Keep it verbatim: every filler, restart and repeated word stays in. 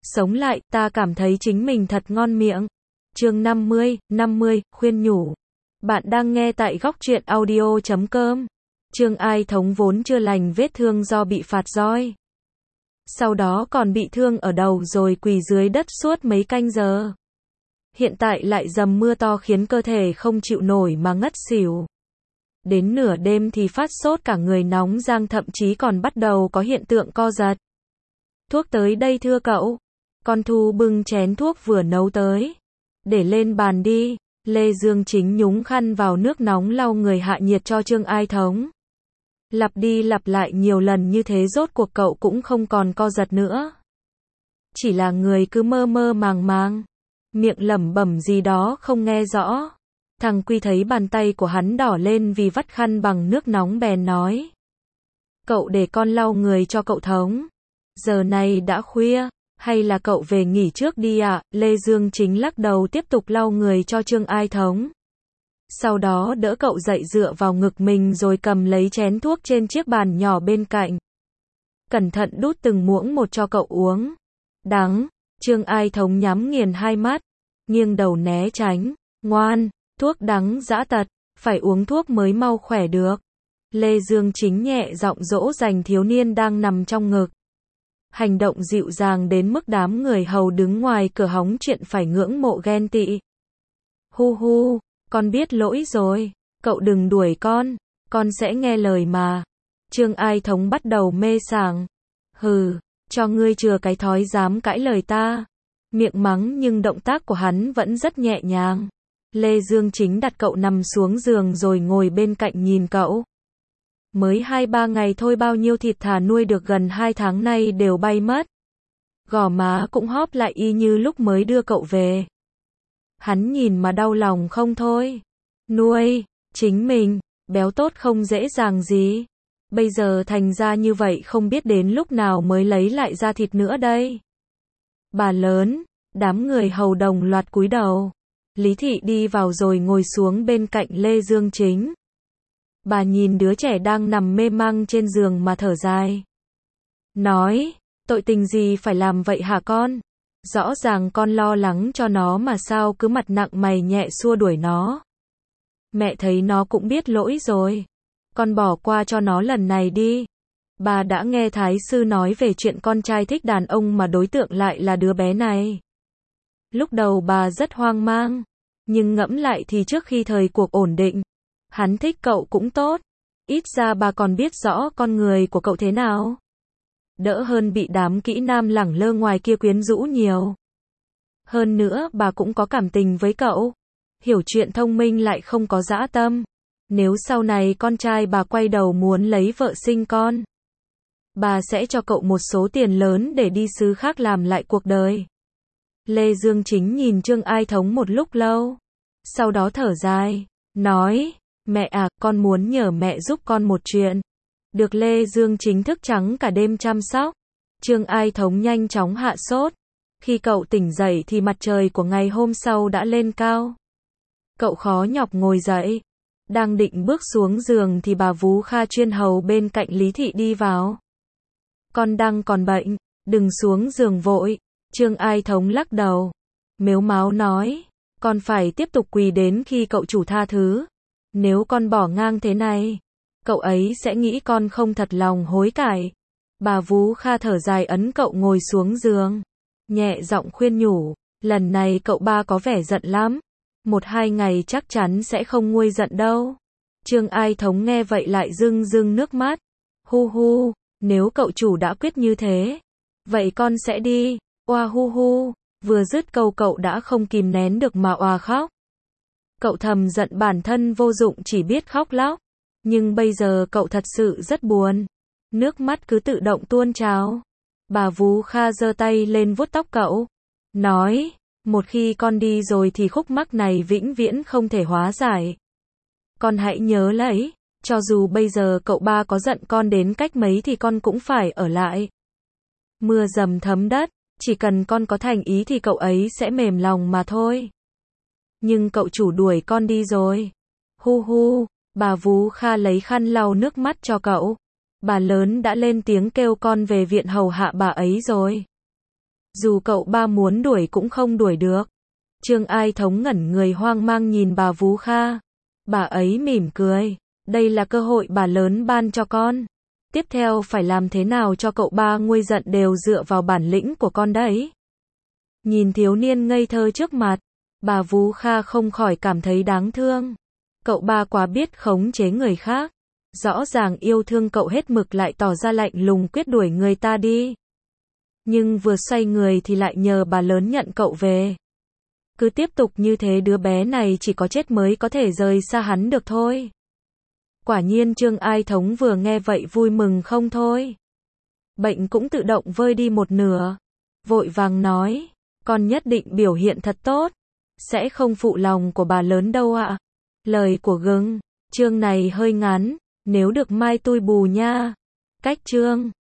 sống lại, ta cảm thấy chính mình thật ngon miệng. Chương năm mươi, năm mươi, khuyên nhủ. Bạn đang nghe tại góc truyện audio chấm com. Trương Ai Thống vốn chưa lành vết thương do bị phạt roi. Sau đó còn bị thương ở đầu rồi quỳ dưới đất suốt mấy canh giờ. Hiện tại lại dầm mưa to khiến cơ thể không chịu nổi mà ngất xỉu. Đến nửa đêm thì phát sốt cả người nóng rang, thậm chí còn bắt đầu có hiện tượng co giật. Thuốc tới đây thưa cậu. Con Thu bưng chén thuốc vừa nấu tới. Để lên bàn đi. Lê Dương Chính nhúng khăn vào nước nóng lau người hạ nhiệt cho Trương Ai Thống. Lặp đi lặp lại nhiều lần như thế rốt cuộc cậu cũng không còn co giật nữa. Chỉ là người cứ mơ mơ màng màng. Miệng lẩm bẩm gì đó không nghe rõ. Thằng Quy thấy bàn tay của hắn đỏ lên vì vắt khăn bằng nước nóng bèn nói. Cậu để con lau người cho cậu Thống. Giờ này đã khuya, hay là cậu về nghỉ trước đi ạ? À? Lê Dương Chính lắc đầu tiếp tục lau người cho Trương Ai Thống. Sau đó đỡ cậu dậy dựa vào ngực mình rồi cầm lấy chén thuốc trên chiếc bàn nhỏ bên cạnh. Cẩn thận đút từng muỗng một cho cậu uống. Đắng, Trương Ai Thống nhắm nghiền hai mắt, nghiêng đầu né tránh. Ngoan, thuốc đắng dã tật, phải uống thuốc mới mau khỏe được. Lê Dương Chính nhẹ giọng dỗ dành thiếu niên đang nằm trong ngực. Hành động dịu dàng đến mức đám người hầu đứng ngoài cửa hóng chuyện phải ngưỡng mộ ghen tị. Hu hu, con biết lỗi rồi, cậu đừng đuổi con, con sẽ nghe lời mà. Trương Ai Thống bắt đầu mê sảng. Hừ, cho ngươi chừa cái thói dám cãi lời ta. Miệng mắng nhưng động tác của hắn vẫn rất nhẹ nhàng. Lê Dương Chính đặt cậu nằm xuống giường rồi ngồi bên cạnh nhìn cậu. Mới hai ba ngày thôi bao nhiêu thịt thà nuôi được gần hai tháng nay đều bay mất. Gò má cũng hóp lại y như lúc mới đưa cậu về. Hắn nhìn mà đau lòng không thôi. Nuôi, chính mình, béo tốt không dễ dàng gì. Bây giờ thành ra như vậy không biết đến lúc nào mới lấy lại da thịt nữa đây. Bà lớn, đám người hầu đồng loạt cúi đầu. Lý Thị đi vào rồi ngồi xuống bên cạnh Lê Dương Chính. Bà nhìn đứa trẻ đang nằm mê mang trên giường mà thở dài. Nói, tội tình gì phải làm vậy hả con? Rõ ràng con lo lắng cho nó mà sao cứ mặt nặng mày nhẹ xua đuổi nó. Mẹ thấy nó cũng biết lỗi rồi. Con bỏ qua cho nó lần này đi. Bà đã nghe Thái sư nói về chuyện con trai thích đàn ông mà đối tượng lại là đứa bé này. Lúc đầu bà rất hoang mang. Nhưng ngẫm lại thì trước khi thời cuộc ổn định, hắn thích cậu cũng tốt. Ít ra bà còn biết rõ con người của cậu thế nào. Đỡ hơn bị đám kỹ nam lẳng lơ ngoài kia quyến rũ nhiều. Hơn nữa bà cũng có cảm tình với cậu. Hiểu chuyện thông minh lại không có dã tâm. Nếu sau này con trai bà quay đầu muốn lấy vợ sinh con, bà sẽ cho cậu một số tiền lớn để đi xứ khác làm lại cuộc đời. Lê Dương Chính nhìn Trương Ai Thống một lúc lâu. Sau đó thở dài, nói, mẹ à, con muốn nhờ mẹ giúp con một chuyện. Được Lê Dương Chính thức trắng cả đêm chăm sóc. Trương Ai Thống nhanh chóng hạ sốt. Khi cậu tỉnh dậy thì mặt trời của ngày hôm sau đã lên cao. Cậu khó nhọc ngồi dậy. Đang định bước xuống giường thì bà Vú Kha chuyên hầu bên cạnh Lý Thị đi vào. Con đang còn bệnh, đừng xuống giường vội. Trương Ai Thống lắc đầu. Mếu máo nói, con phải tiếp tục quỳ đến khi cậu chủ tha thứ. Nếu con bỏ ngang thế này, cậu ấy sẽ nghĩ con không thật lòng hối cải. Bà Vú Kha thở dài ấn cậu ngồi xuống giường. Nhẹ giọng khuyên nhủ, lần này cậu ba có vẻ giận lắm. Một hai ngày chắc chắn sẽ không nguôi giận đâu. Trương Ai Thống nghe vậy lại rưng rưng nước mắt. Hu hu, nếu cậu chủ đã quyết như thế, vậy con sẽ đi. Oa hu hu, vừa dứt câu cậu đã không kìm nén được mà oà khóc. Cậu thầm giận bản thân vô dụng chỉ biết khóc lóc. Nhưng bây giờ cậu thật sự rất buồn. Nước mắt cứ tự động tuôn trào. Bà Vú Kha giơ tay lên vuốt tóc cậu. Nói, một khi con đi rồi thì khúc mắc này vĩnh viễn không thể hóa giải. Con hãy nhớ lấy, cho dù bây giờ cậu ba có giận con đến cách mấy thì con cũng phải ở lại. Mưa dầm thấm đất, chỉ cần con có thành ý thì cậu ấy sẽ mềm lòng mà thôi. Nhưng cậu chủ đuổi con đi rồi. Hu hu, bà Vú Kha lấy khăn lau nước mắt cho cậu. Bà lớn đã lên tiếng kêu con về viện hầu hạ bà ấy rồi. Dù cậu ba muốn đuổi cũng không đuổi được. Trương Ai Thống ngẩn người hoang mang nhìn bà Vú Kha. Bà ấy mỉm cười. Đây là cơ hội bà lớn ban cho con. Tiếp theo phải làm thế nào cho cậu ba nguôi giận đều dựa vào bản lĩnh của con đấy. Nhìn thiếu niên ngây thơ trước mặt, bà Vú Kha không khỏi cảm thấy đáng thương. Cậu ba quá biết khống chế người khác. Rõ ràng yêu thương cậu hết mực lại tỏ ra lạnh lùng quyết đuổi người ta đi. Nhưng vừa xoay người thì lại nhờ bà lớn nhận cậu về. Cứ tiếp tục như thế đứa bé này chỉ có chết mới có thể rời xa hắn được thôi. Quả nhiên Trương Ai Thống vừa nghe vậy vui mừng không thôi. Bệnh cũng tự động vơi đi một nửa. Vội vàng nói, con nhất định biểu hiện thật tốt. Sẽ không phụ lòng của bà lớn đâu ạ. Lời của Gừng, chương này hơi ngắn, nếu được mai tui bù nha. Cách chương